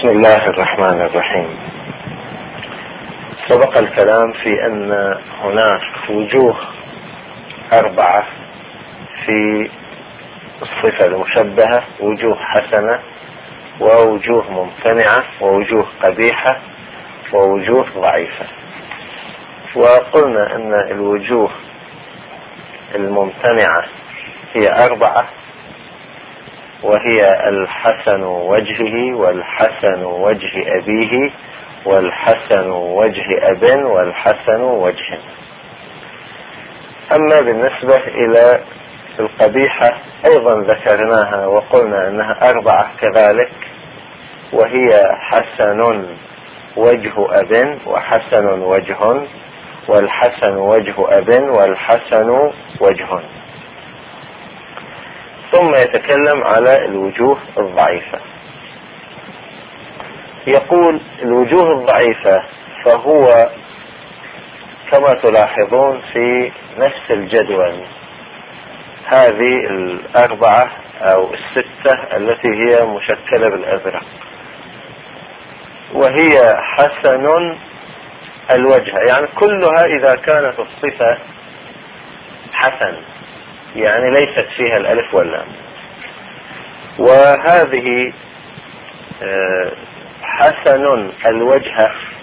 بسم الله الرحمن الرحيم. سبق الكلام في أن هناك وجوه 4 في الصفة المشبهة: وجوه حسنة، ووجوه ممتنعة، ووجوه قبيحة، ووجوه ضعيفة. وقلنا أن الوجوه الممتنعة هي 4، وهي الحسن وجهه، والحسن وجه أبيه، والحسن وجه أب، والحسن وجه. أما بالنسبة إلى القبيحة أيضا ذكرناها وقلنا أنها 4 كذلك، وهي حسن وجه أب، وحسن وجه، والحسن وجه أب، والحسن وجه. ثم يتكلم على الوجوه الضعيفة. يقول الوجوه الضعيفة فهو كما تلاحظون في نفس الجدول هذه 4 أو 6 التي هي مشكلة بالأزرق، وهي حسن الوجه، يعني كلها إذا كانت الصفة حسن يعني ليست فيها الألف واللام. وهذه حسن الوجه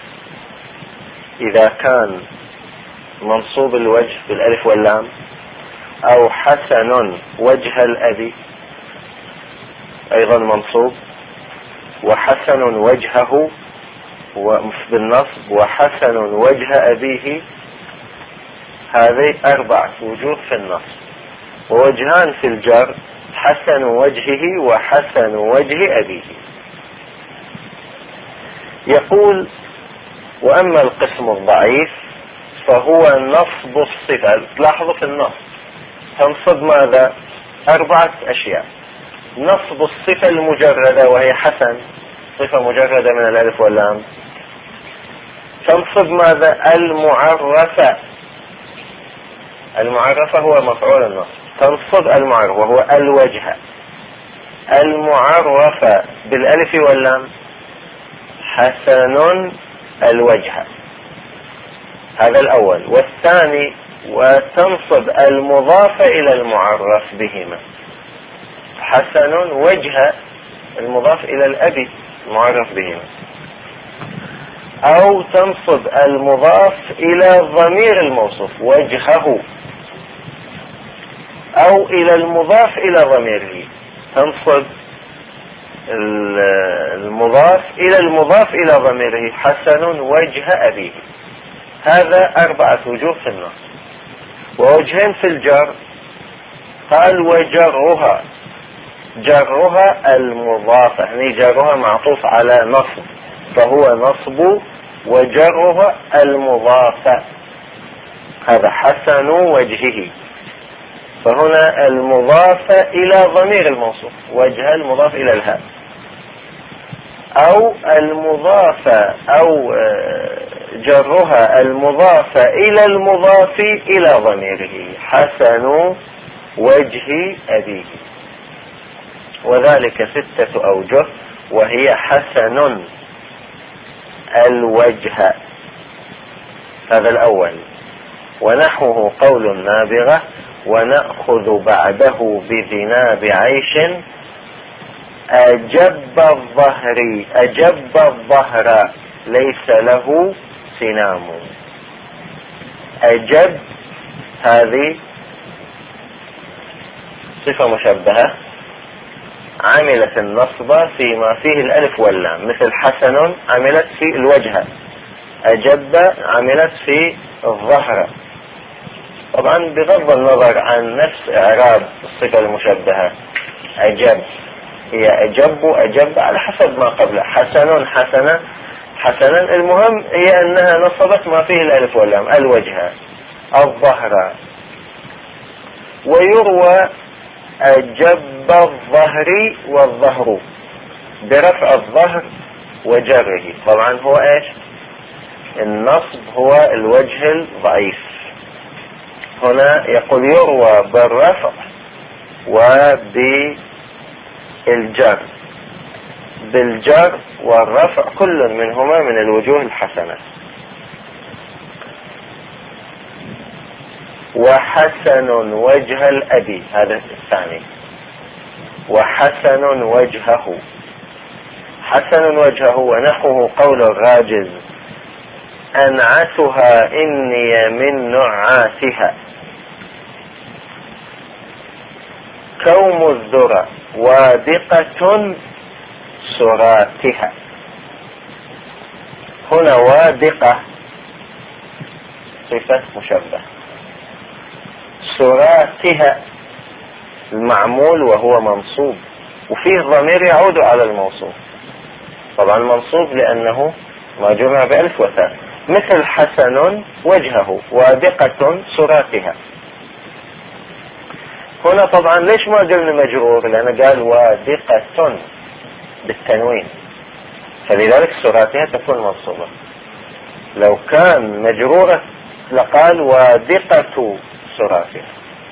إذا كان منصوب الوجه بالألف واللام، أو حسن وجه الأبي أيضا منصوب، وحسن وجهه بالنصب، وحسن وجه أبيه. هذه 4 وجوه في النصب، ووجهان في الجر: حسن وجهه وحسن وجه أبيه. يقول: وأما القسم الضعيف فهو نصب الصفة. تلاحظوا في النصب تنصب ماذا؟ 4 أشياء: نصب الصفة المجردة وهي حسن، صفة مجردة من الألف واللام. تنصب ماذا؟ المعرفة. المعرفة هو مفعول النصب. تنصب المعرفة وهو الوجه. المعرفة بالألف واللام حسن الوجه. هذا الأول. والثاني: وتنصب المضاف إلى المعرف بهما. حسن وجه المضاف إلى الأب المعرف بهما. أو تنصب المضاف إلى ضمير الموصوف وجهه، أو إلى المضاف إلى ضميره. تنصب المضاف إلى المضاف إلى ضميره: حسن وجه أبيه. هذا 4 وجوه في النصب. ووجهين في الجر: قال وجرها. جرها المضافة، يعني جرها معطوف على نصب، فهو نصب وجرها المضافة. هذا حسن وجهه، فهنا المضافة إلى ضمير الموصوف، وجه المضاف إلى الهاء، أو المضافة أو جرها المضافة إلى المضاف إلى ضميره: حسن وجه أبيه. وذلك 6 أوجه، وهي حسن الوجه. هذا الأول. ونحوه قول النابغة: ونأخذ بعده بذناب عيش أجب الظهر. أجب الظهر ليس له سنام. أجب هذه صفة مشبهة عملت النصب فيما فيه الألف واللام، مثل حسن عملت في الوجه، أجب عملت في الظهر. طبعا بغض النظر عن نفس إعراب الصفة المشبهة، أجب هي أجب على حسب ما قبله. حسن حسنا حسنا، المهم هي أنها نصبت ما فيه الألف واللام: الوجه، الظهر. ويروى أجب الظهر والظهر برفع الظهر وجره. طبعا هو ايش؟ النصب هو الوجه الضعيف. هنا يقول يروى بالرفع وبالجر بالجر والرفع كل منهما من الوجوه الحسنة. وحسن وجه الأبي، هذا الثاني. وحسن وجهه، حسن وجهه ونحوه قول الراجز: أنعتها إني من نعاتها، كوم الذرى وادقة سراتها. هنا وادقة صفة مشبه، سراتها المعمول وهو منصوب، وفيه ضمير يعود على الموصوف، طبعا منصوب لأنه ما جمع بألف وتاء، مثل حسن وجهه وادقة سراتها. هنا طبعا ليش ما قلنا مجرور؟ لأنه قال وادقة بالتنوين، فلذلك سراتها تكون منصوبة. لو كان مجرورة لقال وادقة سراتها.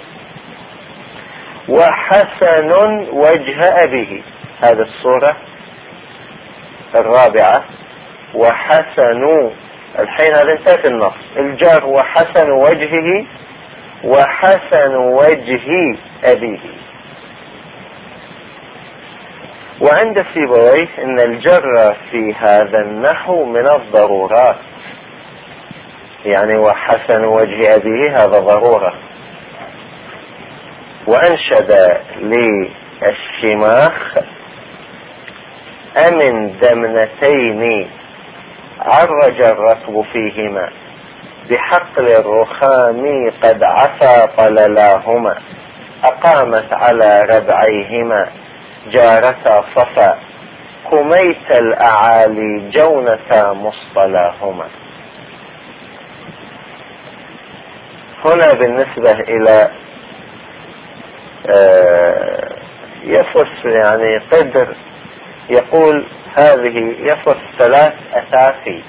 وحسن وجه أبيه، هذه الصورة الرابعة. وحسن، الحين هذا انتهت النص، الجار وحسن وجهه وحسن وجه أبيه. وعند سيبويه إن الجر في هذا النحو من الضرورات، يعني وحسن وجه أبيه هذا ضرورة. وأنشد للشماخ: أمن دمنتين عرج الركب فيهما، بحقل الرخام قد عفا طللاهما، أقامت على ربعيهما جارتا صفا، كميت الأعالي جونتا مصطلاهما. هنا بالنسبة إلى يفص يعني قدر، يقول هذه يفص 3 أساسي،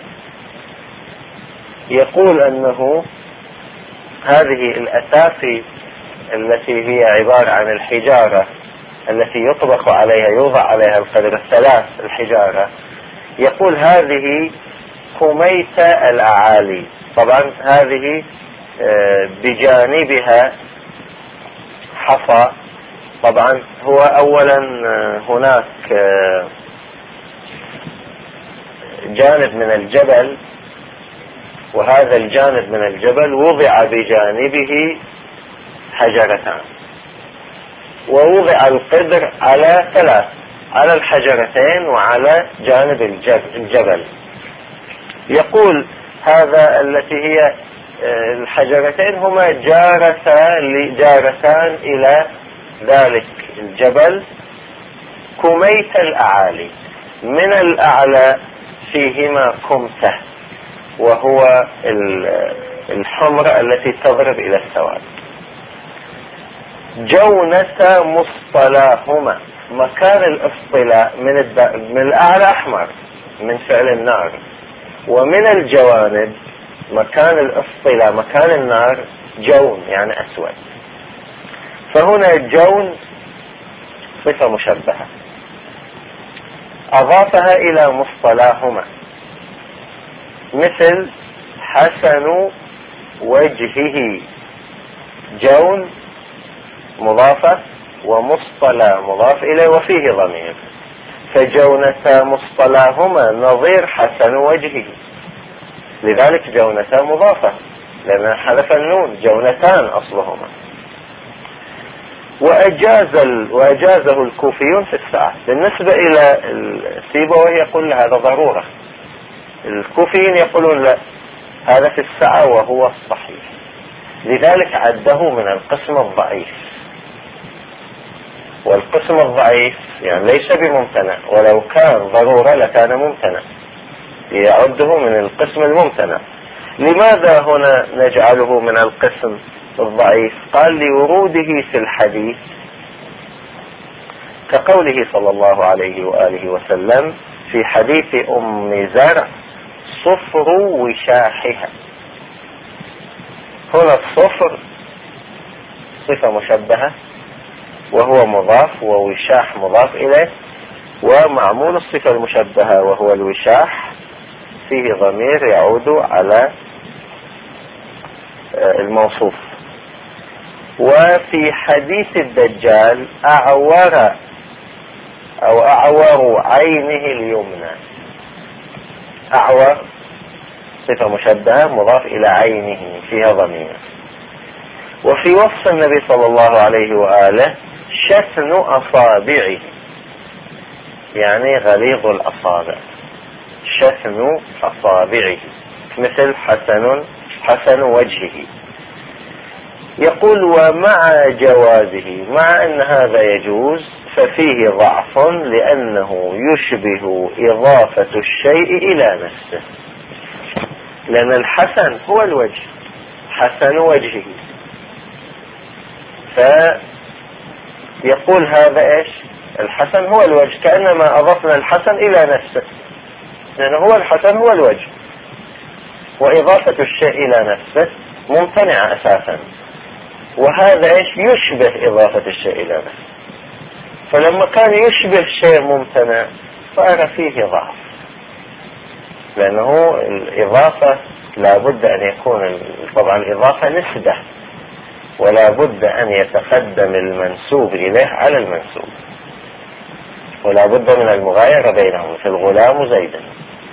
يقول أنه هذه الأساسي التي هي عبارة عن الحجارة التي يطبق عليها، يوضع عليها القدر 3 الحجارة، يقول هذه كميت الأعالي. طبعا هذه بجانبها حصى. طبعا هو أولا هناك جانب من الجبل، وهذا الجانب من الجبل وضع بجانبه حجرتان، ووضع القدر على 3، على الحجرتين وعلى جانب الجبل. يقول هذا التي هي الحجرتين هما جارتان إلى ذلك الجبل، كميت الأعالي، من الأعلى فيهما كمته، وهو الحمر التي تضرب إلى السواد. جونة مصطلاهما، مكان الاصطلاء من الأعلى أحمر من فعل النار، ومن الجوانب مكان الاصطلاء مكان النار جون يعني أسود. فهنا الجون صفة مشبهة أضافها إلى مصطلاهما، مثل حسن وجهه، جون مضافة ومصطلى مضاف إليه وفيه ضمير، فجونة مصطلاهما نظير حسن وجهه، لذلك جونة مضافة لأن حذف النون، جونتان أصلهما. وأجازه الكوفيون في الساعة. بالنسبة إلى سيبويه يقول هذا ضرورة، الكوفيين يقولون لا، هذا في الساعة وهو الصحيح، لذلك عده من القسم الضعيف. والقسم الضعيف يعني ليس بممتنع، ولو كان ضرورة لكان ممتنع، يعده من القسم الممتنع. لماذا هنا نجعله من القسم الضعيف؟ قال لوروده في الحديث كقوله صلى الله عليه وآله وسلم في حديث أم زرع: صفر وشاحها. هنا الصفر صفة مشبهة وهو مضاف، ووشاح مضاف إليه، ومعمول الصفة المشبهة وهو الوشاح فيه ضمير يعود على الموصوف. وفي حديث الدجال أعور أو أعور عينه اليمنى، أعور صفة مشبهة مضاف إلى عينه فيها ضمير. وفي وصف النبي صلى الله عليه وآله شثن أصابعه، يعني غليظ الأصابع، شثن أصابعه، مثل حسن وجهه. يقول ومع جوازه، مع أن هذا يجوز، ففيه ضعف لأنه يشبه إضافة الشيء إلى نفسه، لأن الحسن هو الوجه، حسن وجهه، فيقول هذا إيش؟ الحسن هو الوجه، كأنما أضفنا الحسن إلى نفسه، لأنه هو الحسن هو الوجه، وإضافة الشيء إلى نفسه ممتنع أساسا، وهذا إيش؟ يشبه إضافة الشيء إلى نفسه. فلما كان يشبه شيء ممتنع صار فيه ضعف، لأنه الإضافة لابد أن يكون، طبعا الإضافة نسبة، ولا بد أن يتقدم المنسوب إليه على المنسوب، ولا بد من المغايرة بينهم، في الغلام زيدا.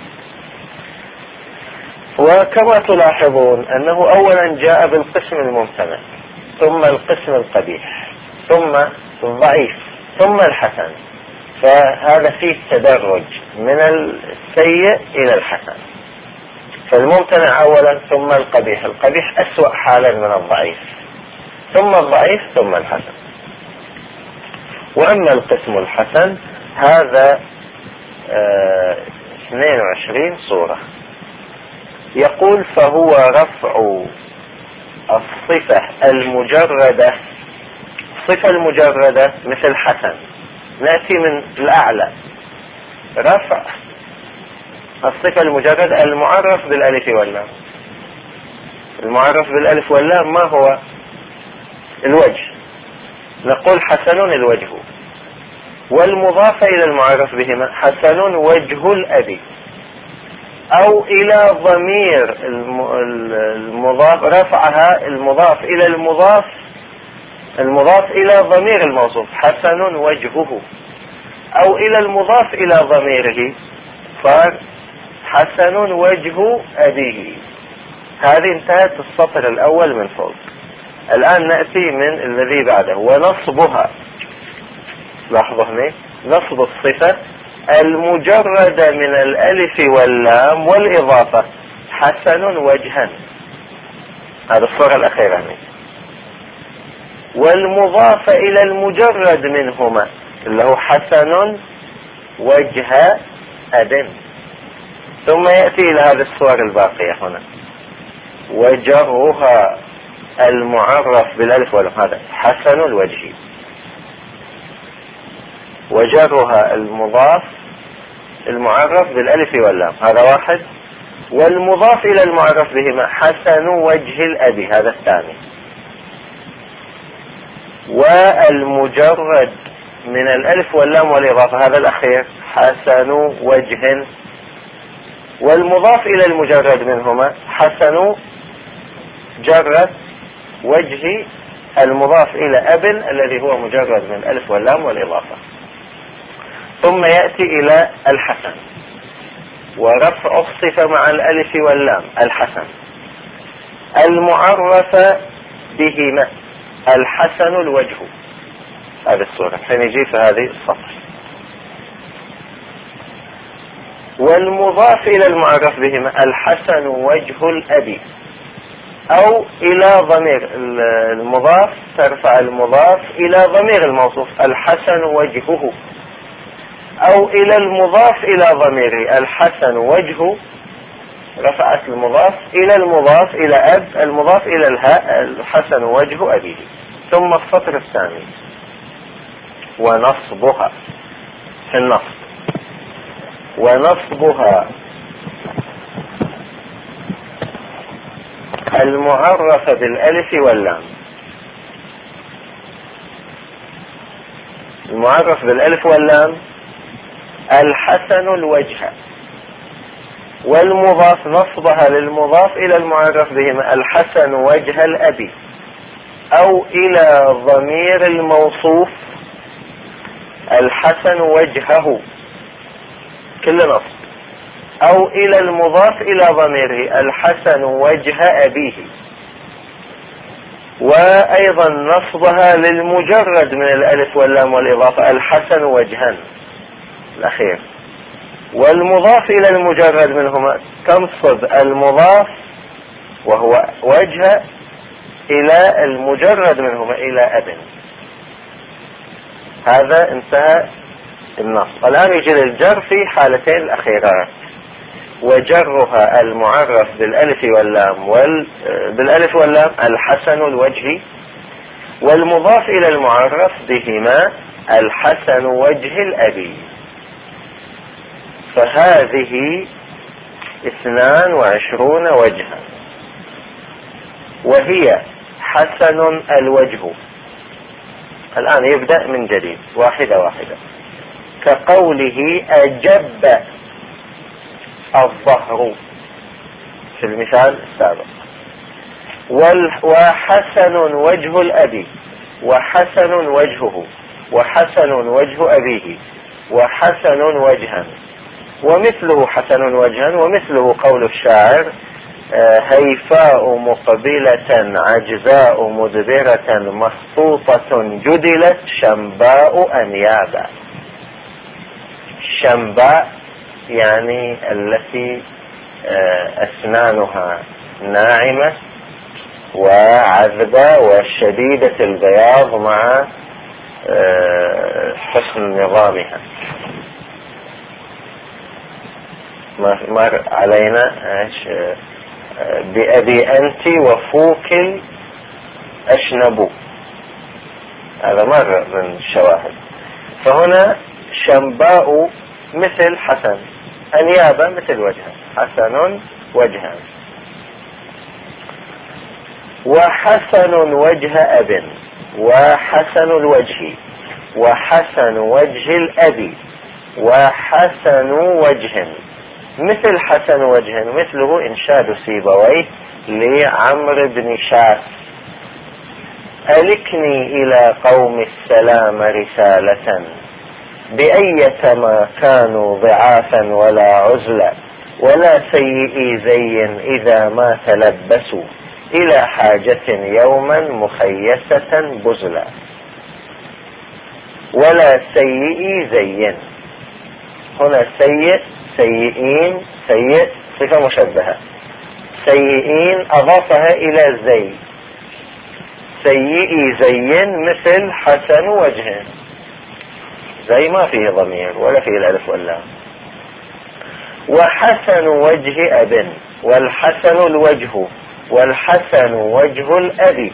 وكما تلاحظون أنه أولا جاء بالقسم الممتنع، ثم القسم القبيح، ثم الضعيف، ثم الحسن، فهذا فيه تدرج من السيء إلى الحسن. فالممتنع أولا ثم القبيح، القبيح أسوأ حالا من الضعيف، ثم الضعيف ثم الحسن. وأما القسم الحسن هذا 22 صورة. يقول فهو رفع الصفة المجردة، الصفة المجردة مثل حسن، نأتي من الأعلى، رفع الصفة المجردة المعرف بالألف واللام. المعرف بالألف واللام ما هو؟ الوجه، نقول حسن الوجه، والمضاف إلى المعرف بهما حسن وجه الأبي، أو إلى ضمير المضاف، رفعها المضاف إلى المضاف إلى ضمير الموصوف حسن وجهه، أو إلى المضاف إلى ضميره صار حسن وجه أبيه. هذه انتهت السطر الأول من فوق. الآن نأتي من الذي بعده، ونصبها، لاحظوا هنا نصب الصفة المجردة من الألف واللام والإضافة حسن وجها، هذا الصورة الأخيرة هنا. والمضاف إلى المجرد منهما اللي هو حسن وجه أب، ثم يأتي إلى هذه الصور الباقية هنا، وجرها المعرف بالألف واللام هذا حسن الوجه، وجرها المضاف المعرف بالألف واللام هذا واحد، والمضاف إلى المعرف بهما حسن وجه الأبي هذا الثاني، والمجرد من الألف واللام والإضافة هذا الأخير حسن وجه، والمضاف إلى المجرد منهما حسن جرد وجه المضاف إلى أب الذي هو مجرد من الألف واللام والإضافة. ثم يأتي إلى الحسن، ورفع الصفة مع الألف واللام الحسن، المعرف بهما الحسن الوجه، هذه الصورة حين يجي في هذه السطر. والمضاف إلى المعرف بهما الحسن وجه الأبي، أو إلى ضمير المضاف، ترفع المضاف إلى ضمير الموصوف الحسن وجهه، أو إلى المضاف إلى ضميره الحسن وجه، رفعت المضاف إلى المضاف إلى أب، المضاف إلى الهاء الحسن وجه أبيه. ثم السطر الثاني ونصبها في النصب، ونصبها المعرفة بالألف واللام، المعرف بالألف واللام الحسن الوجه، والمضاف نصبها للمضاف إلى المعرف بهما الحسن وجه الأبي، أو إلى ضمير الموصوف الحسن وجهه كل نصب، أو إلى المضاف إلى ضميره الحسن وجه أبيه. وأيضا نصبها للمجرد من الألف واللام والإضافة الحسن وجها الأخير. والمضاف إلى المجرد منهما تنصب المضاف وهو وجه إلى المجرد منهما إلى أب. هذا انتهى النصب. الآن يجي الجر في حالتين الأخيرات، وجرها المعرف بالألف واللام بالألف واللام الحسن الوجه، والمضاف إلى المعرف بهما الحسن وجه الأبي. فهذه 22 وجها، وهي حسن الوجه. الآن يبدأ من جديد واحدة واحدة. كقوله أجب الظهر في المثال السابق. وحسن وجه الأبي، وحسن وجهه، وحسن وجه أبيه، وحسن وجها. ومثله حسن وجها، ومثله قول الشاعر هيفاء مقبلة عجزاء مدبرة مخطوطة جدلت شنباء أنيابا. شنباء يعني التي أسنانها ناعمة وعذبة وشديدة البياض مع حسن نظامها. مر علينا بأبي أنت وفوك أشنب، هذا مر من الشواهد. فهنا شنباء مثل حسن، أنيابة مثل وجها، حسن وجها. وحسن وجه أب، وحسن الوجه، وحسن وجه الأب، وحسن وجه. مثل حسن وجه مثله إنشاد سيبويه لعمرو بن شاس: ألكني إلى قوم السلام رسالة بأيتما كانوا ضعافا ولا عزلا، ولا سيئي زي إذا ما تلبسوا إلى حاجة يوما مخيسة بزلا. ولا سيئي زي، هنا سيء سيئين، سيء صفة مشبهة، سيئين أضافها إلى زي، سيئي زين مثل حسن وجه، زي ما فيه ضمير ولا فيه الألف واللام. وحسن وجه أب، والحسن الوجه، والحسن وجه الأب.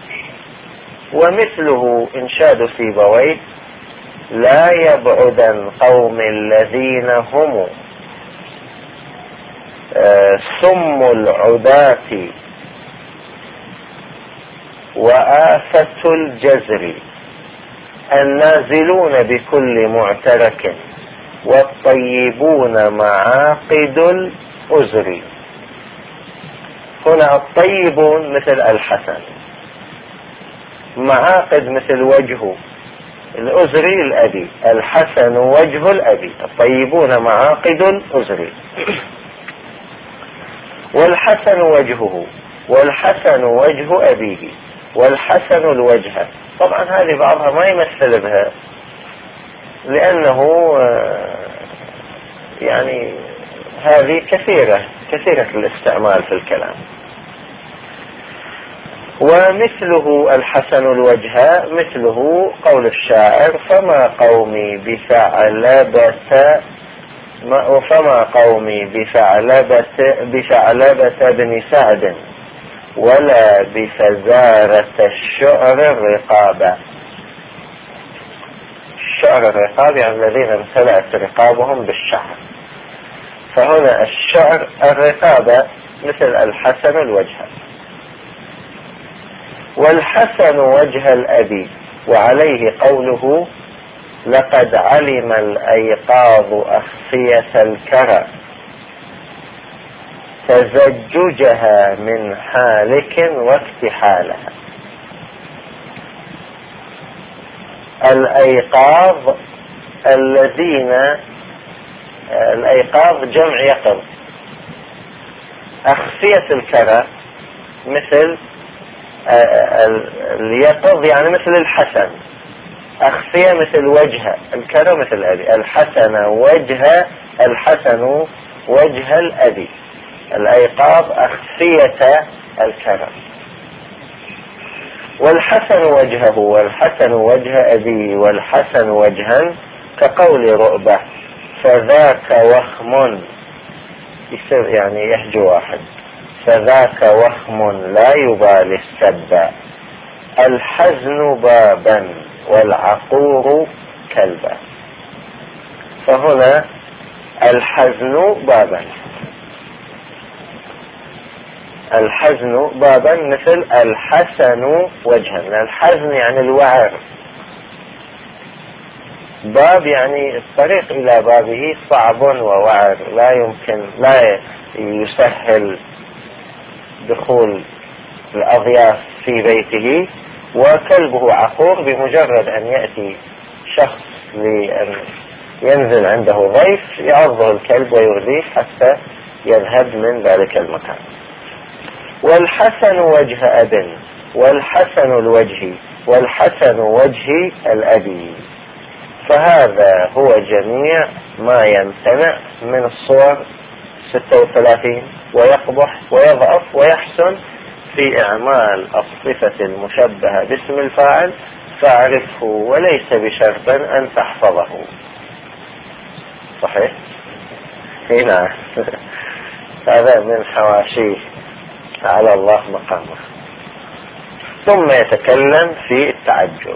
ومثله إنشاد سيبويه: لا يبعدن قوم الذين هم سم العداة وآفة الجزر، النازلون بكل معترك، والطيبون معاقد الأزر. هنا الطيبون مثل الحسن، معاقد مثل وجهه، الأزري الأبي، الحسن وجه الأبي، الطيبون معاقد الأزري. والحسن وجهه، والحسن وجه أبيه، والحسن الوجه. طبعا هذه بعضها ما يمثل بها، لأنه يعني هذه كثيرة الاستعمال في الكلام. ومثله الحسن الوجه مثله قول الشاعر: فما قومي بثعلبة بن سعد ولا بفزارة الشعر الرقابة. الشعر الرقاب يعني الذين امتلأت رقابهم بالشعر، فهنا الشعر الرقابة مثل الحسن الوجه. والحسن وجه الأبي، وعليه قوله: لقد علم الأيقاظ أخفية الكرى تزججها من حالك واكتحالها. الأيقاظ الأيقاظ جمع يقظ. أخفية الكرى مثل اليقظ يعني مثل الحسن، أخفية مثل وجه، الكرى مثل أبي، الحسن وجه الأبي. الأيقاظ أخفية الكرى. والحسن وجهه والحسن وجه أبي والحسن وجها كقول رؤبة فذاك وخم، يصير يعني يحجو واحد، فذاك وخم لا يبالي السبا، الحزن بابا والعقور كلبا. فهنا الحزن بابا، الحزن بابا مثل الحسن وجها. الحزن يعني الوعر، باب يعني الطريق إلى بابه صعب ووعر، لا يسهل دخول الأضياف في بيته. وكلبه عقور، بمجرد أن يأتي شخص لأن ينزل عنده ضيف يعضه الكلب ويؤذيه حتى يذهب من ذلك المكان. والحسن وجه أب والحسن الوجه والحسن وجه الأبي. فهذا هو جميع ما يمتنع من الصور 36 ويقبح ويضعف ويحسن في إعمال الصفة المشبهة باسم الفاعل، فاعرفه وليس بشرط أن تحفظه. صحيح؟ هنا هذا من حواشيه على الله مقامه. ثم يتكلم في التعجب.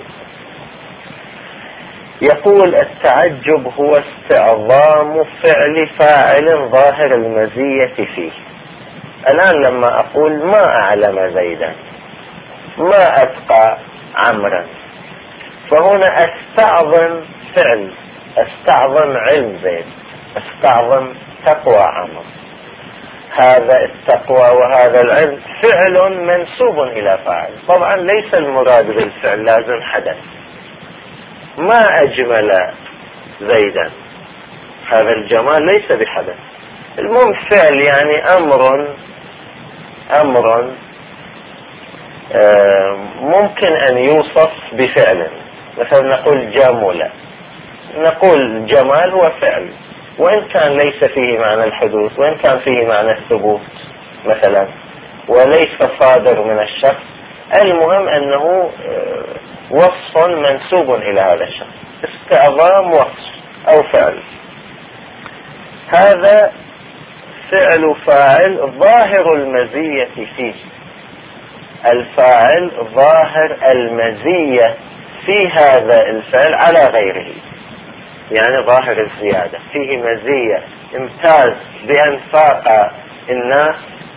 يقول التعجب هو استعظام فعل فاعل ظاهر المزية فيه. الآن لما أقول ما أعلم زيدا، ما أتقى عمرا، فهنا أستعظم فعل، أستعظم علم زيد، أستعظم تقوى عمر. هذا التقوى وهذا العلم فعل منسوب إلى فاعل. طبعا ليس المراد بالفعل لازم حدث. ما أجمل زيدا، هذا الجمال ليس بحدث. المهم فعل يعني أمر ممكن أن يوصف بفعل. مثلا نقول جمل، نقول جمال هو فعل وإن كان ليس فيه معنى الحدوث، وإن كان فيه معنى الثبوت مثلا، وليس صادر من الشخص. المهم أنه وصف منسوب إلى هذا الشخص، استعظام وصف أو فعل. هذا فعل فاعل ظاهر المزية فيه. الفاعل ظاهر المزية في هذا الفعل على غيره، يعني ظاهر الزيادة، فيه مزية، امتاز بأن فاق الناس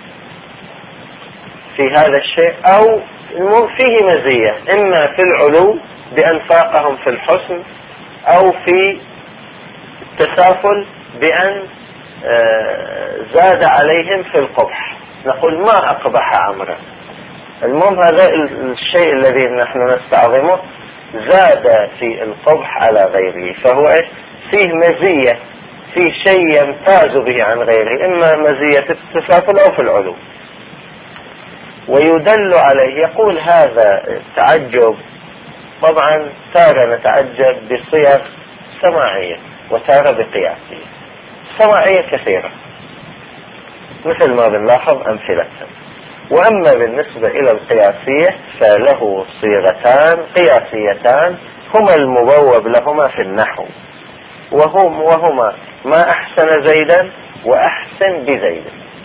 في هذا الشيء، أو فيه مزية إما في العلو بأن فاقهم في الحسن، أو في التسافل بأن زاد عليهم في القبح. نقول ما أقبح عمرا. المهم هذا الشيء الذي نحن نستعظمه زاد في القبح على غيره، فهو فيه مزية، فيه شيء يمتاز به عن غيره، إما مزية التسافل أو في العلو. ويدل عليه، يقول هذا التعجب طبعا تارة نتعجب بصيغ سماعية وتارة بقياسية. سماعية كثيرة مثل ما بنلاحظ أمثلة. وأما بالنسبة إلى القياسية فله صيغتان قياسيتان هما المبوب لهما في النحو، وهما ما أحسن زيدا وأحسن بزيد.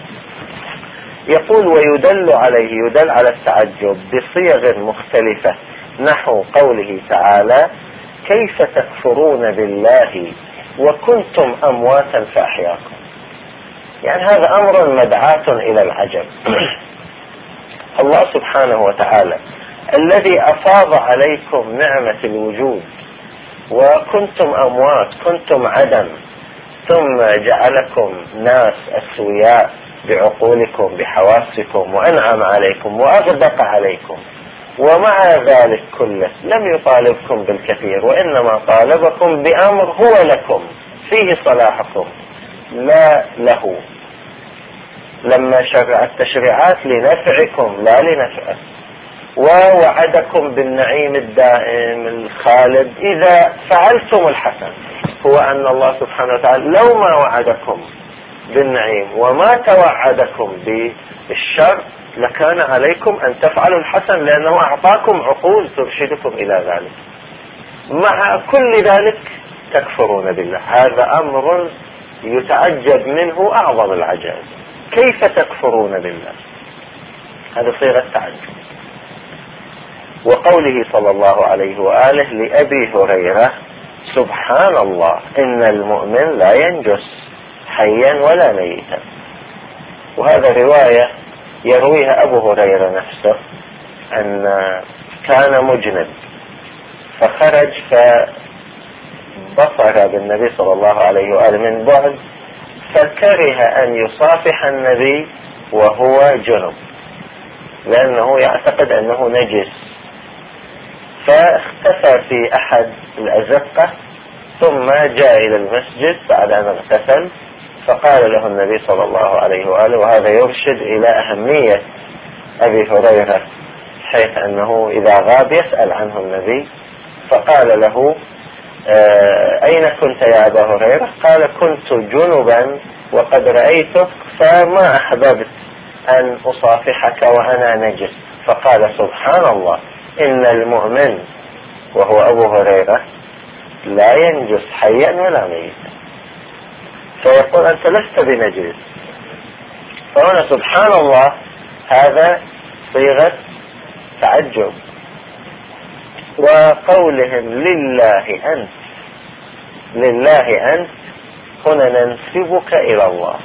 يقول ويدل عليه، يدل على التعجب بصيغ مختلفة، نحو قوله تعالى كيف تكفرون بالله وكنتم أمواتا فأحياكم. يعني هذا أمر مدعاة إلى العجب. الله سبحانه وتعالى الذي أفاض عليكم نعمة الوجود وكنتم أموات، كنتم عدم، ثم جعلكم ناس أسوياء بعقولكم بحواسكم وأنعم عليكم وأغدق عليكم، ومع ذلك كله لم يطالبكم بالكثير، وإنما طالبكم بأمر هو لكم فيه صلاحكم لا له. لما شرع التشريعات لنفعكم لا لنفعه، ووعدكم بالنعيم الدائم الخالد إذا فعلتم الحسن. هو أن الله سبحانه وتعالى لو ما وعدكم بالنعيم وما توعدكم بالشر لكان عليكم أن تفعلوا الحسن، لأنه أعطاكم عقول ترشدكم إلى ذلك. مع كل ذلك تكفرون بالله. هذا أمر يتعجب منه أعظم العجائب. كيف تكفرون بالله؟ هذا صيغة تعجب. وقوله صلى الله عليه وآله لأبي هريرة: سبحان الله إن المؤمن لا ينجس حيا ولا ميتا. وهذا رواية يرويها أبو هريرة نفسه، أن كان مجند فخرج فبصر بالنبي صلى الله عليه وآله من بعد، فكره أن يصافح النبي وهو جنب لأنه يعتقد أنه نجس، فاختفى في أحد الأزقة ثم جاء إلى المسجد بعد أن اغتسل، فقال له النبي صلى الله عليه وآله، وهذا يرشد إلى أهمية أبي هريرة حيث أنه إذا غاب يسأل عنه النبي، فقال له: أين كنت يا أبا هريرة؟ قال: كنت جنبا وقد رأيتك فما أحببت أن أصافحك وأنا نجس. فقال: سبحان الله إن المؤمن، وهو أبو هريرة، لا ينجس حيا ولا ميتا. فيقول أنت لست بنجس. فهنا سبحان الله هذا صيغة تعجب. وقولهم لله أنت، لله أنت، هنا ننسبك إلى الله،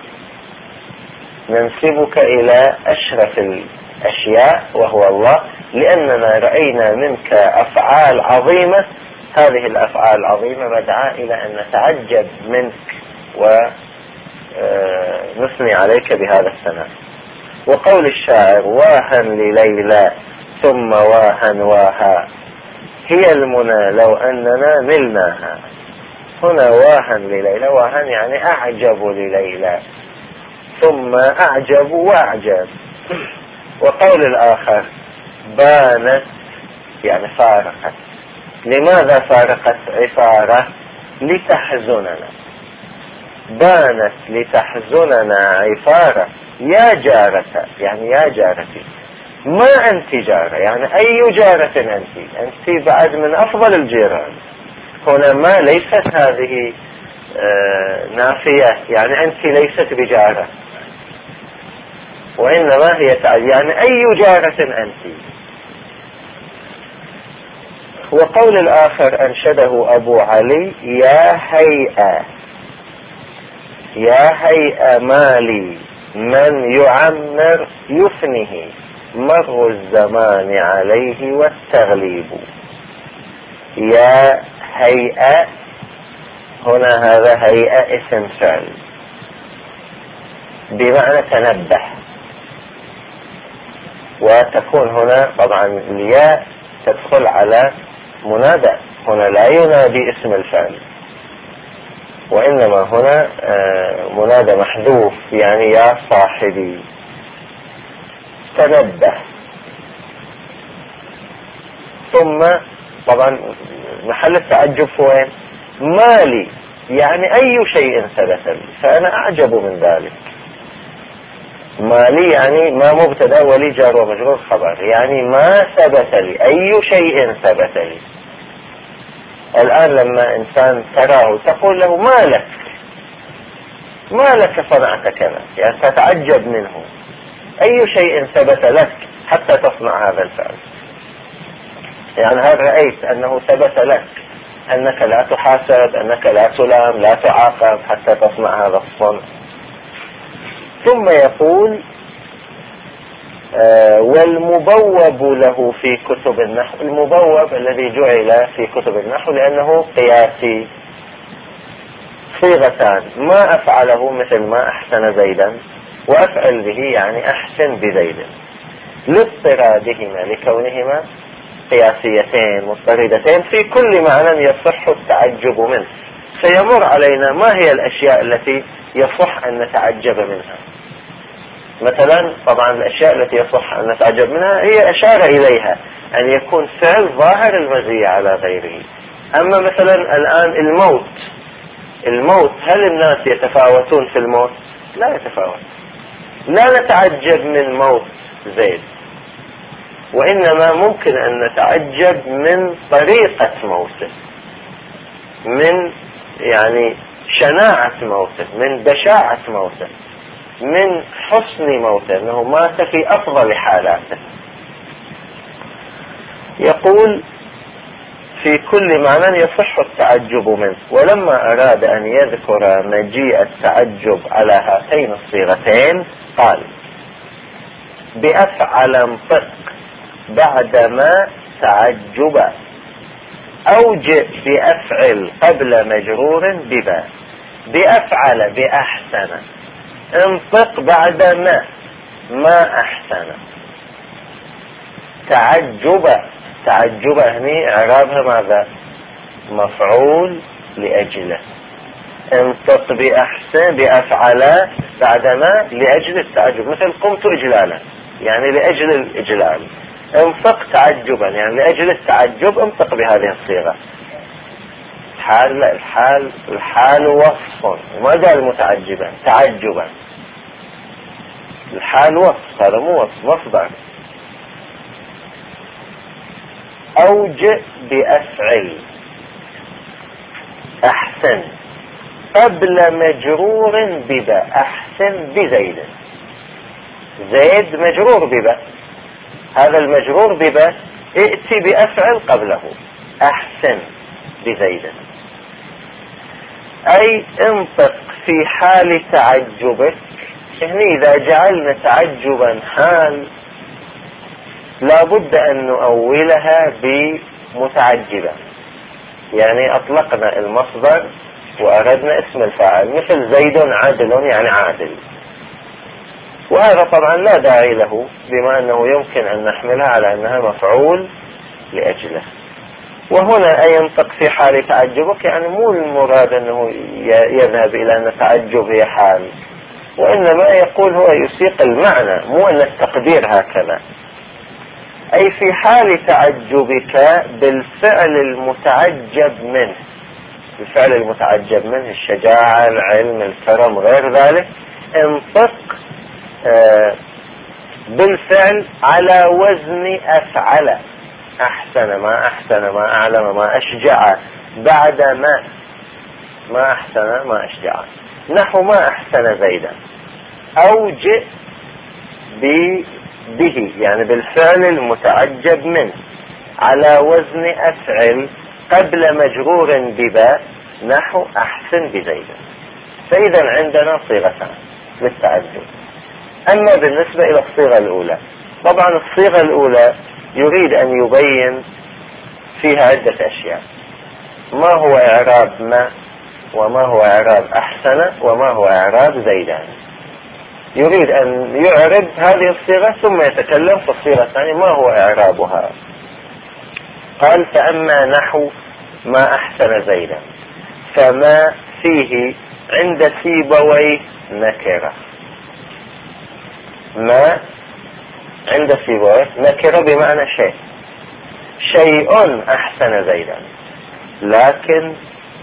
ننسبك إلى أشرف الأشياء وهو الله، لأننا رأينا منك أفعال عظيمة. هذه الأفعال العظيمة مدعاة إلى أن نتعجب منك ونثني عليك بهذا الثناء. وقول الشاعر: واها لليلى ثم واها واها، هي المنى لو أننا نلناها. هنا واها لليلى، واها يعني أعجب لليلى، ثم أعجب وأعجب. وقول الآخر: بانت يعني فارقت. لماذا فارقت عفارة؟ لتحزننا. بانت لتحزننا عفارة يا جارة، يعني يا جارتي. ما أنت جارة، يعني أي جارة أنت بعد من أفضل الجيران. هنا ما ليست هذه نافية، يعني أنت ليست بجارة، وإنما هي يعني أي جارة أنت. وقول الآخر أنشده أبو علي: يا هيئة، يا هيئة مالي من يعمر يفنه، مر الزمان عليه والتغليب. يا هيئة، هنا هذا هيئة اسم فعل بمعنى تنبه، وتكون هنا طبعا الياء تدخل على منادى، هنا لا ينادي اسم الفعل، وإنما هنا منادى محذوف، يعني يا صاحبي تنبه. ثم طبعا محل التعجب وين؟ مالي، يعني أي شيء ثبت لي فأنا أعجب من ذلك. مالي يعني ما مبتدا ولي جار ومجرور خبر، يعني ما ثبت لي، أي شيء ثبت لي. الآن لما إنسان تراه تقول له: ما لك صنعت كذا، يعني تتعجب منه. أي شيء ثبت لك حتى تصنع هذا الفعل؟ يعني هل رأيت أنه ثبت لك أنك لا تحاسب، أنك لا تلام، لا تعاقب حتى تصنع هذا الصنع؟ ثم يقول: والمبوب له في كتب النحو، المبوب الذي جعل في كتب النحو لأنه قياسي، صيغتان: ما أفعله مثل ما أحسن زيدا، وأفعل به يعني أحسن بزيد، لاضطرادهما لكونهما قياسيتين مضطردتين في كل معنى يصح التعجب منه. سيمر علينا ما هي الأشياء التي يصح أن نتعجب منها. مثلا طبعا الأشياء التي يصح أن نتعجب منها هي أشار إليها أن يكون فعل ظاهر المزية على غيره. أما مثلا الآن الموت هل الناس يتفاوتون في الموت؟ لا يتفاوت. لا نتعجب من موت زيد، وإنما ممكن أن نتعجب من طريقة موته، من يعني شناعة موته، من بشاعة موته، من حسن موته، أنه مات في أفضل حالاته. يقول في كل معنى يصح التعجب منه. ولما أراد أن يذكر مجيء التعجب على هاتين الصيغتين قال: بأفعل انطق بعدما تعجبا، أوجئ بأفعل قبل مجرور ببا. بأفعل بأحسن، انطق بعد ما أحسن. تعجبا هني إعرابها ماذا؟ مفعول لأجله. انطق بأحسن بأفعل بعدما لأجل التعجب، مثل قمت إجلالا يعني لأجل الإجلال، انطق تعجبا يعني لأجل التعجب انطق بهذه الصيغة. الحال وصف، وما قال متعجبا، تعجبا. الحال وصف، هذا مو وصف، مصدر. أوجئ بأفعل أحسن قبل مجرور ببا، أحسن بزيد. زيد مجرور ببا، هذا المجرور ببا ائتي بأفعل قبله، أحسن بزيد. أي انطق في حال تعجبك. هنا إذا جعلنا تعجبا حال لابد أن نؤولها بمتعجبا، يعني أطلقنا المصدر وأردنا اسم الفاعل، مثل زيد عادل يعني عادل، وهذا طبعا لا داعي له بما أنه يمكن أن نحملها على أنها مفعول لأجله. وهنا أي ينطق في حال تعجبك يعني مو المراد أنه يذهب إلى أن التعجب هي حال، وإنما يقول هو يسيق المعنى، مو أن التقدير هكذا. أي في حال تعجبك بالفعل المتعجب منه، الفعل المتعجب منه الشجاعة، العلم، الكرم، غير ذلك، انطق بالفعل على وزن أفعل، أحسن ما أحسن ما أعلم ما أشجع، بعد ما أحسن ما أشجع، نحو ما أحسن زيدا. أوجئ به يعني بالفعل المتعجب منه على وزن أفعل قبل مجرور بباء، نحو أحسن بزيدا. فإذا عندنا صيغتان للتعجب. أما بالنسبة إلى الصيغة الأولى، طبعا الصيغة الأولى يريد أن يبين فيها عدة أشياء: ما هو إعراب ما، وما هو إعراب أحسن، وما هو إعراب زيدان. يريد أن يعرب هذه الصيغة ثم يتكلم في الصيغة الثانية ما هو إعرابها. قال: فأما نحو ما أحسن زيدا فما فيه عند سيبويه نكرة. ما عند سيبويه نكرة بمعنى شيء أحسن زيدا، لكن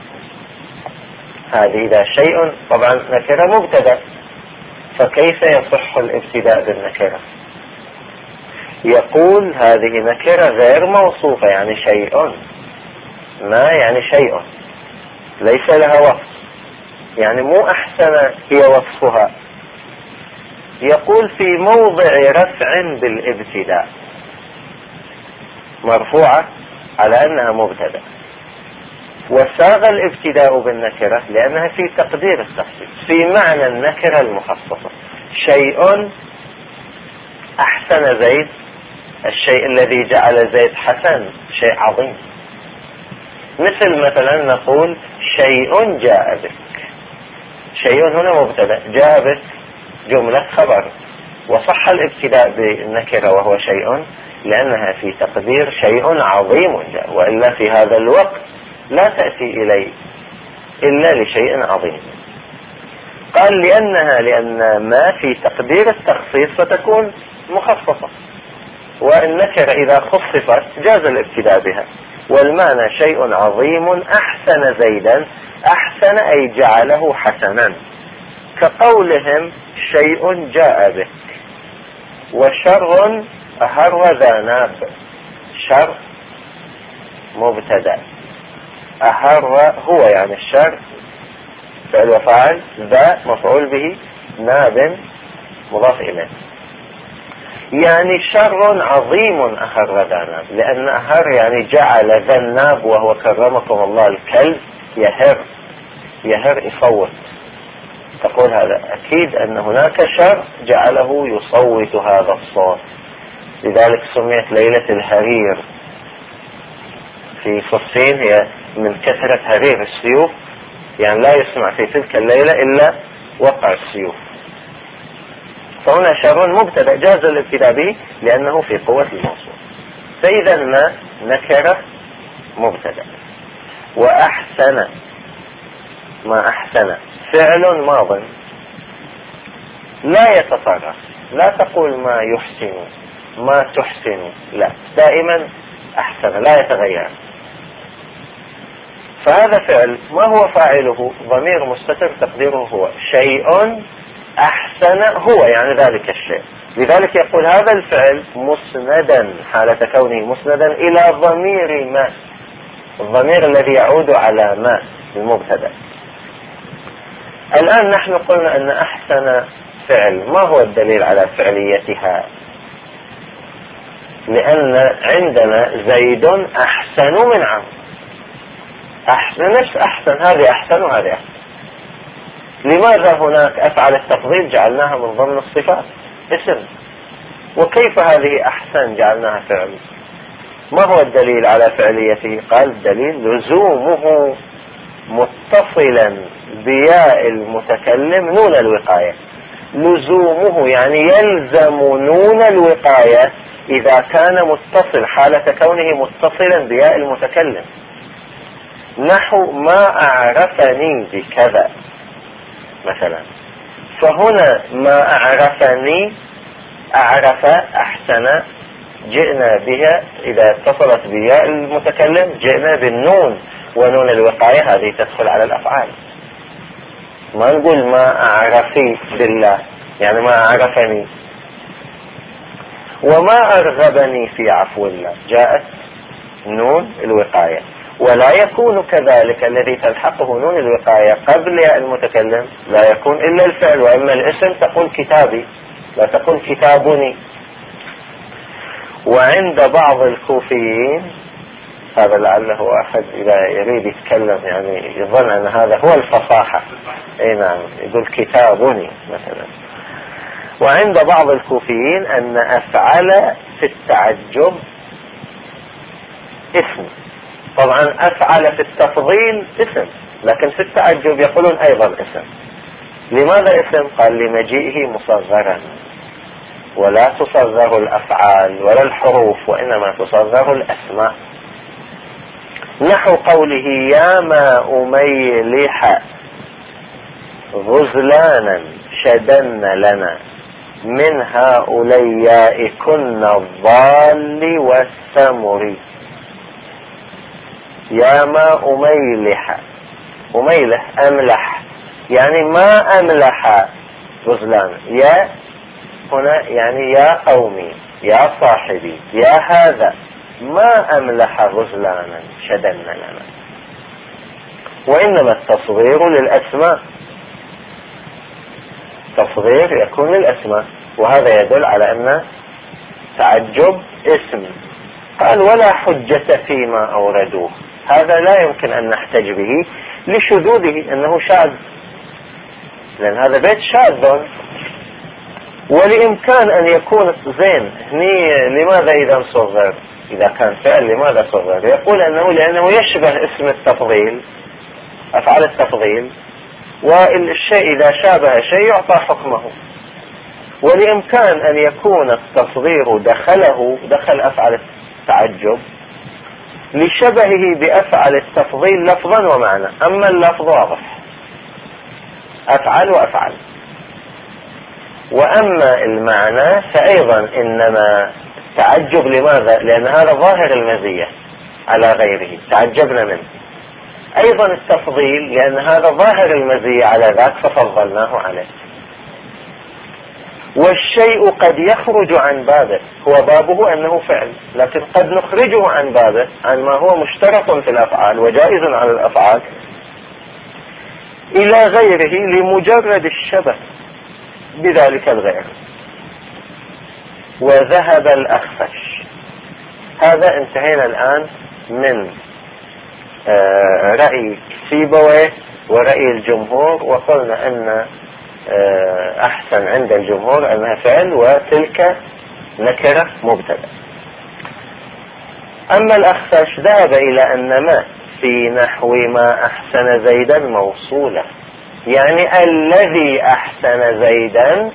هذه إذا شيء طبعا نكرة مبتدأ، فكيف يصح الابتداء بالنكرة؟ يقول هذه نكرة غير موصوفة، يعني شيء، ما يعني شيء ليس لها وصف، يعني مو أحسن هي وصفها. يقول في موضع رفع بالابتداء، مرفوعة على أنها مبتدأ، وساغ الابتداء بالنكرة لأنها في تقدير التخصيص، في معنى النكرة المخصصة. شيء أحسن زيد، الشيء الذي جعل زيد حسن شيء عظيم. مثلا نقول شيء جاء بك، شيء هنا مبتدأ، جاء بك جملة خبر، وصح الابتداء بالنكرة وهو شيء لأنها في تقدير شيء عظيم جاء، وإلا في هذا الوقت لا تأتي إليه إلا لشيء عظيم. قال لأن ما في تقدير التخصيص فتكون مخصصة، والنكرة إذا خصصت جاز الابتداء بها، والمعنى شيء عظيم أحسن زيدا، أحسن أي جعله حسنا، كقولهم شيء جاء بك، وشر أهر ناب. شر مبتدأ، أهر هو يعني الشر فعل وفاعل، ذا مفعول به، ناب مضاف إليه. يعني شر عظيم أهر ذا ناب، لأن أهر يعني جعل ذا الناب وهو كرمكم الله الكلب يهر يصوت، تقول هذا أكيد أن هناك شر جعله يصوت هذا الصوت، لذلك سميت ليلة الهرير في فلسطين، هي من كثرة هرير السيوف، يعني لا يسمع في تلك الليلة إلا وقع السيوف. فهنا شر مبتدأ جاز الابتداء به لأنه في قوة الموصول. فإذا ما نكرة مبتدأ. وأحسن، ما أحسن فعل ماض لا يتصرف، لا تقول ما يحسن ما تحسن، لا، دائما أحسن لا يتغير. فهذا فعل ما هو فاعله ضمير مستتر تقديره هو، شيء أحسن هو يعني ذلك الشيء، لذلك يقول هذا الفعل مسندا حالة كونه مسندا إلى ضمير ما، الضمير الذي يعود على ما المبتدأ. الآن نحن قلنا أن أحسن فعل، ما هو الدليل على فعليتها؟ لأن عندنا زيد أحسن من عمرو، أحسن نفس أحسن، هذه أحسن وهذه أحسن. لماذا هناك أفعل التفضيل جعلناها من ضمن الصفات اسم، وكيف هذه أحسن جعلناها فعل؟ ما هو الدليل على فعليته؟ قال الدليل لزومه متصلا بياء المتكلم نون الوقاية. لزومه يعني يلزم نون الوقاية إذا كان متصل، حالة كونه متصلا بياء المتكلم. نحو ما أعرفني بكذا مثلا، فهنا ما أعرفني، أعرف أحسن جئنا بها إذا اتصلت بياء المتكلم جئنا بالنون، ونون الوقاية هذه تدخل على الأفعال. ما نقول ما أعرفي بالله يعني ما أعرفني. وما أرغبني في عفو الله جاءت نون الوقاية، ولا يكون كذلك الذي تلحقه نون الوقاية قبل ياء المتكلم لا يكون إلا الفعل، وإما الاسم تقول كتابي لا تقول كتابني. وعند بعض الكوفيين، هذا لعله أحد إذا يريد يتكلم يعني يظن أن هذا هو الفصاحة، أي نعم، يقول كتابني مثلا. وعند بعض الكوفيين أن أفعل في التعجب اسم، طبعا أفعل في التفضيل اسم، لكن في التعجب يقولون أيضا اسم. لماذا اسم؟ قال لمجيئه مصغرا، ولا تصغر الأفعال ولا الحروف، وإنما تصغر الأسماء. نحو قوله يا ما أميلح غزلانا شدن لنا من هؤلاء كنا الضال والسمر. يا ما أميلح، أميلح أملح يعني ما أملح غزلان، يا هنا يعني يا قومي يا صاحبي يا هذا، ما أملح غزلانا شدن لنا. وإنما التصغير للأسماء، تصغير يكون للأسماء، وهذا يدل على أن تعجب اسم. قال ولا حجة فيما أوردوه، هذا لا يمكن أن نحتج به لشذوذه، أنه شاذ، لأن هذا بيت شاذ ولإمكان أن يكون زين هني. لماذا إذا صغر؟ إذا كان فعل لماذا صغر؟ يقول لأنه يشبه اسم التفضيل، أفعال التفضيل، والشيء إذا شابه شيء يعطى حكمه. ولإمكان أن يكون التصغير دخل أفعال التعجب لشبهه بأفعال التفضيل لفظا ومعنى. أما اللفظ واضح، أفعل وأفعل. وأما المعنى فأيضا إنما تعجب. لماذا؟ لأن هذا ظاهر المزية على غيره، تعجبنا منه. أيضا التفضيل لأن هذا ظاهر المزية على ذاك ففضلناه عليه. والشيء قد يخرج عن بابه، هو بابه أنه فعل، لكن قد نخرجه عن بابه، عن ما هو مشترك في الأفعال وجائز على الأفعال، إلى غيره لمجرد الشبه بذلك الغير. وذهب الأخفش. هذا انتهينا الآن من رأي سيبويه ورأي الجمهور، وقلنا أن أحسن عند الجمهور أنها فعل وتلك نكرة مبتدأ. أما الأخفش ذهب إلى أن ما في نحو ما أحسن زيدا موصولة، يعني الذي أحسن زيدا،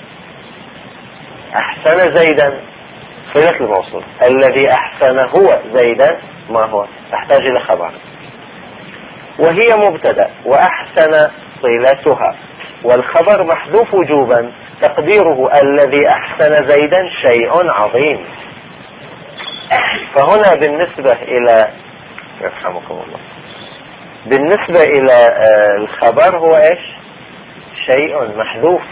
أحسن زيدا صلة الموصول، الذي أحسن هو زيدا ما هو، تحتاج إلى خبر، وهي مبتدأ وأحسن صلتها، والخبر محذوف وجوبا تقديره الذي أحسن زيدا شيء عظيم. فهنا بالنسبة إلى يرحمكم الله، بالنسبة إلى الخبر هو إيش؟ شيء محذوف.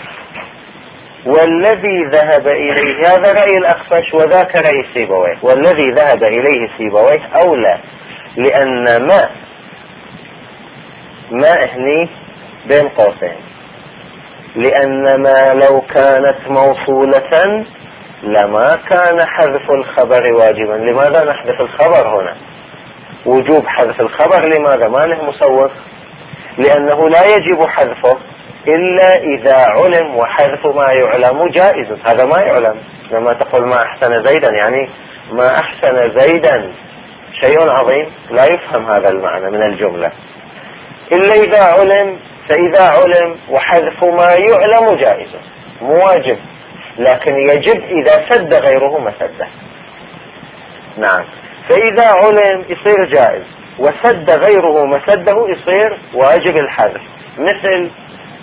والذي ذهب إليه، هذا رأي الأخفش وذاك رأي سيبويه، والذي ذهب إليه سيبويه أولى، لأن ما هني بين قوسين، لأن ما لو كانت موصولة لما كان حذف الخبر واجبا. لماذا نحذف الخبر هنا؟ وجوب حذف الخبر لماذا؟ ما له مسوغ، لأنه لا يجب حذفه إلا إذا علم، وحذف ما يعلم جائز. هذا ما يعلم، لما تقول ما أحسن زيدا يعني ما أحسن زيدا شيء عظيم، لا يفهم هذا المعنى من الجملة إلا إذا علم. فإذا علم وحذف ما يعلم جائز مو واجب، لكن يجب إذا سد غيره مسده. نعم، فإذا علم يصير جائز، وسد غيره مسده يصير واجب الحذف. مثل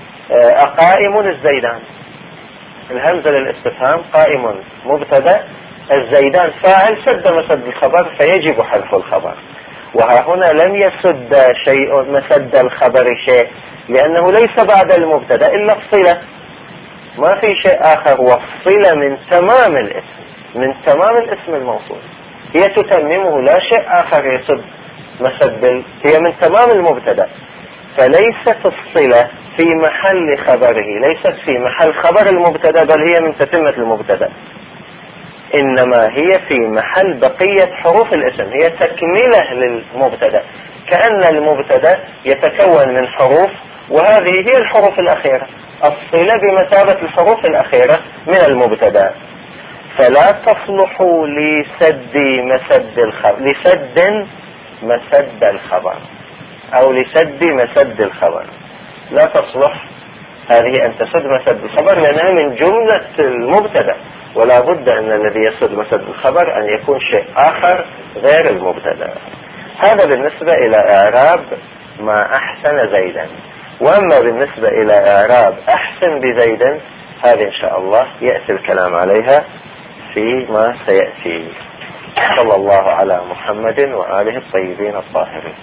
أقائم الزيدان، الهمزة للاستفهام، قائم مبتدأ، الزيدان فاعل، سد مسد الخبر فيجب حذف الخبر. وها هنا لم يسد شيء مسد الخبر شيء، لأنه ليس بعد المبتدأ إلا الصلة، ما في شيء آخر. والصلة من تمام الاسم، من تمام الاسم الموصول، هي تتممه، لا شيء آخر يسد مسد، هي من تمام المبتدأ. فليست الصلة في محل خبره، ليست في محل خبر المبتدأ، بل هي من تتمة المبتدأ، إنما هي في محل بقية حروف الاسم، هي تكملة للمبتدأ، كأن المبتدأ يتكون من حروف، وهذه هي الحروف الأخيرة. الصلة بمثابة الحروف الأخيرة من المبتدأ، فلا تصلح لسد مسد الخبر، لسد مسد الخبر أو لسد مسد الخبر، لا تصلح هذه أن تسد مسد الخبر، لأنها من جملة المبتدأ، ولا بد أن الذي يسد مسد الخبر أن يكون شيء آخر غير المبتدأ. هذا بالنسبة إلى إعراب ما أحسن زيدا. وأما بالنسبة إلى إعراب أحسن بزيدا، هذه إن شاء الله يأتي الكلام عليها فيما سيأتي. صلى الله على محمد وآله الطيبين الطاهرين.